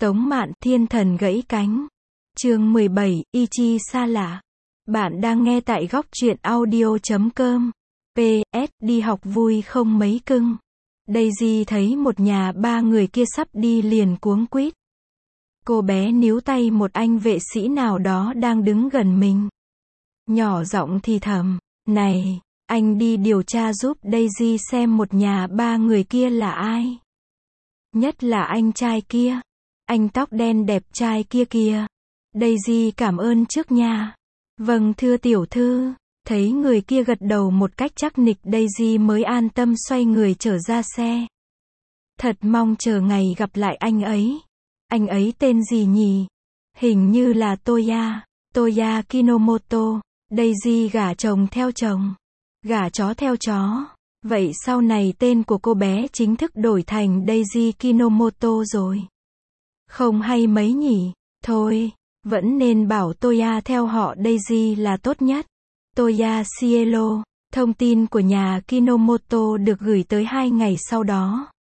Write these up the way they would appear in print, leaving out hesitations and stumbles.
Tống Mạn, Thiên thần gãy cánh. Chương 17, Ichi xa lạ. Bạn đang nghe tại góc truyện audio.com. PS, đi học vui không mấy cưng. Daisy thấy một nhà ba người kia sắp đi liền cuống quýt. Cô bé níu tay một anh vệ sĩ nào đó đang đứng gần mình. Nhỏ giọng thì thầm, này, anh đi điều tra giúp Daisy xem một nhà ba người kia là ai. Nhất là anh trai kia. Anh tóc đen đẹp trai kia kìa. Daisy cảm ơn trước nha. Vâng thưa tiểu thư. Thấy người kia gật đầu một cách chắc nịch, Daisy mới an tâm xoay người trở ra xe. Thật mong chờ ngày gặp lại anh ấy. Anh ấy tên gì nhỉ? Hình như là Toya. Toya Kinomoto. Daisy gả chồng theo chồng. Gả chó theo chó. Vậy sau này tên của cô bé chính thức đổi thành Daisy Kinomoto rồi. Không hay mấy nhỉ? Thôi, vẫn nên bảo Toya theo họ Daisy là tốt nhất. Toya Cielo. Thông tin của nhà Kinomoto được gửi tới 2 ngày sau đó.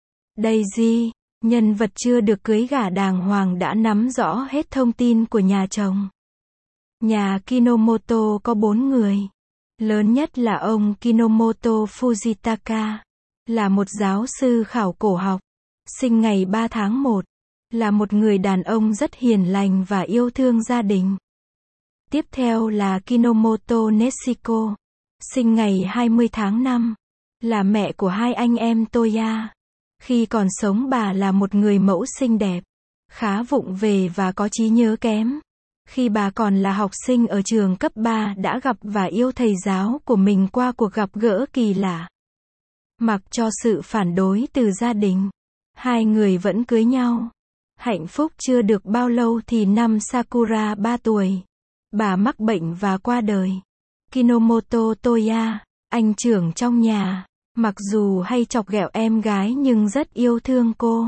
Daisy, nhân vật chưa được cưới gả đàng hoàng đã nắm rõ hết thông tin của nhà chồng. Nhà Kinomoto có 4 người. Lớn nhất là ông Kinomoto Fujitaka. Là một giáo sư khảo cổ học. Sinh ngày 3 tháng 1. Là một người đàn ông rất hiền lành và yêu thương gia đình. Tiếp theo là Kinomoto Neshiko. Sinh ngày 20 tháng 5. Là mẹ của 2 anh em Toya. Khi còn sống bà là một người mẫu xinh đẹp. Khá vụng về và có trí nhớ kém. Khi bà còn là học sinh ở trường cấp 3 đã gặp và yêu thầy giáo của mình qua cuộc gặp gỡ kỳ lạ. Mặc cho sự phản đối từ gia đình, 2 người vẫn cưới nhau. Hạnh phúc chưa được bao lâu thì năm Sakura 3 tuổi. Bà mắc bệnh và qua đời. Kinomoto Toya, anh trưởng trong nhà, mặc dù hay chọc ghẹo em gái nhưng rất yêu thương cô.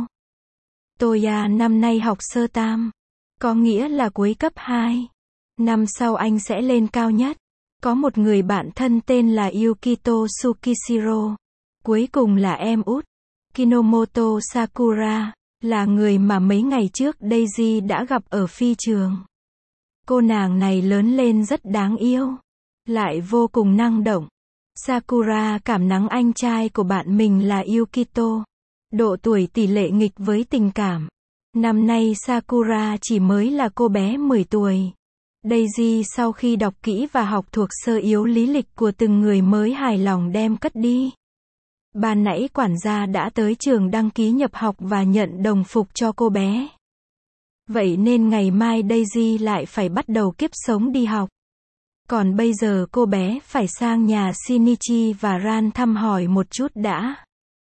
Toya năm nay học sơ tam. Có nghĩa là cuối cấp 2. Năm sau anh sẽ lên cao nhất. Có một người bạn thân tên là Yukito Tsukishiro. Cuối cùng là em út. Kinomoto Sakura. Là người mà mấy ngày trước Daisy đã gặp ở phi trường. Cô nàng này lớn lên rất đáng yêu. Lại vô cùng năng động. Sakura cảm nắng anh trai của bạn mình là Yukito. Độ tuổi tỷ lệ nghịch với tình cảm. Năm nay Sakura chỉ mới là cô bé 10 tuổi. Daisy sau khi đọc kỹ và học thuộc sơ yếu lý lịch của từng người mới hài lòng đem cất đi. Ban nãy quản gia đã tới trường đăng ký nhập học và nhận đồng phục cho cô bé. Vậy nên ngày mai Daisy lại phải bắt đầu kiếp sống đi học. Còn bây giờ cô bé phải sang nhà Shinichi và Ran thăm hỏi một chút đã.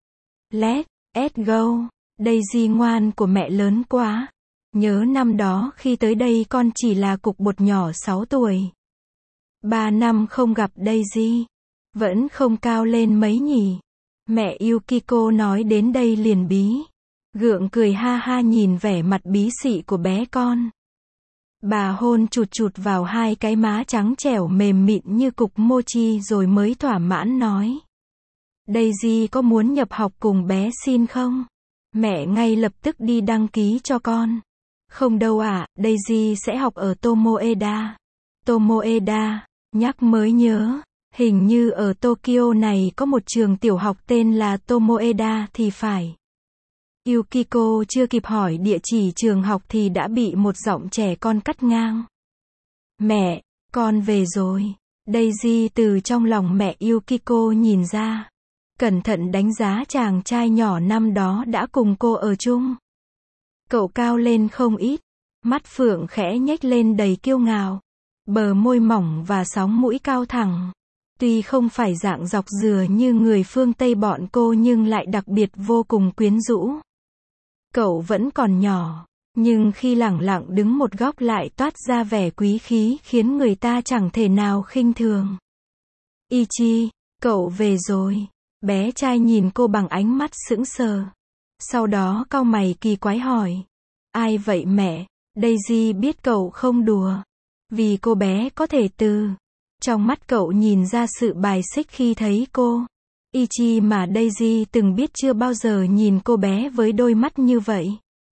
Let's go. Daisy ngoan của mẹ lớn quá. Nhớ năm đó khi tới đây con chỉ là cục bột nhỏ 6 tuổi. 3 năm không gặp Daisy. Vẫn không cao lên mấy nhỉ. Mẹ Yukiko nói đến đây liền bí. Gượng cười ha ha nhìn vẻ mặt bí xị của bé con. Bà hôn chụt chụt vào 2 cái má trắng trẻo mềm mịn như cục mochi rồi mới thỏa mãn nói. Daisy có muốn nhập học cùng bé xin không? Mẹ ngay lập tức đi đăng ký cho con. Không đâu ạ, Daisy sẽ học ở Tomoeda. Tomoeda, nhắc mới nhớ. Hình như ở Tokyo này có một trường tiểu học tên là Tomoeda thì phải. Yukiko chưa kịp hỏi địa chỉ trường học thì đã bị một giọng trẻ con cắt ngang. Mẹ, con về rồi. Daisy từ trong lòng mẹ Yukiko nhìn ra. Cẩn thận đánh giá chàng trai nhỏ năm đó đã cùng cô ở chung. Cậu cao lên không ít. Mắt phượng khẽ nhếch lên đầy kiêu ngạo. Bờ môi mỏng và sóng mũi cao thẳng. Tuy không phải dạng dọc dừa như người phương Tây bọn cô nhưng lại đặc biệt vô cùng quyến rũ. Cậu vẫn còn nhỏ, nhưng khi lẳng lặng đứng một góc lại toát ra vẻ quý khí khiến người ta chẳng thể nào khinh thường. Ichi, cậu về rồi. Bé trai nhìn cô bằng ánh mắt sững sờ. Sau đó cau mày kỳ quái hỏi. Ai vậy mẹ? Daisy biết cậu không đùa. Vì cô bé có thể từ. Trong mắt cậu nhìn ra sự bài xích khi thấy cô. Ichi mà Daisy từng biết chưa bao giờ nhìn cô bé với đôi mắt như vậy.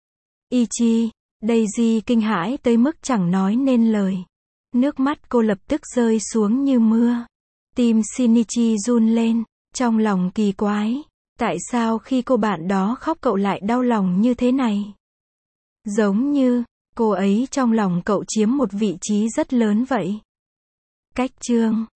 Ichi, Daisy kinh hãi tới mức chẳng nói nên lời. Nước mắt cô lập tức rơi xuống như mưa. Tim Shinichi run lên, trong lòng kỳ quái. Tại sao khi cô bạn đó khóc cậu lại đau lòng như thế này? Giống như, cô ấy trong lòng cậu chiếm một vị trí rất lớn vậy. Cách chương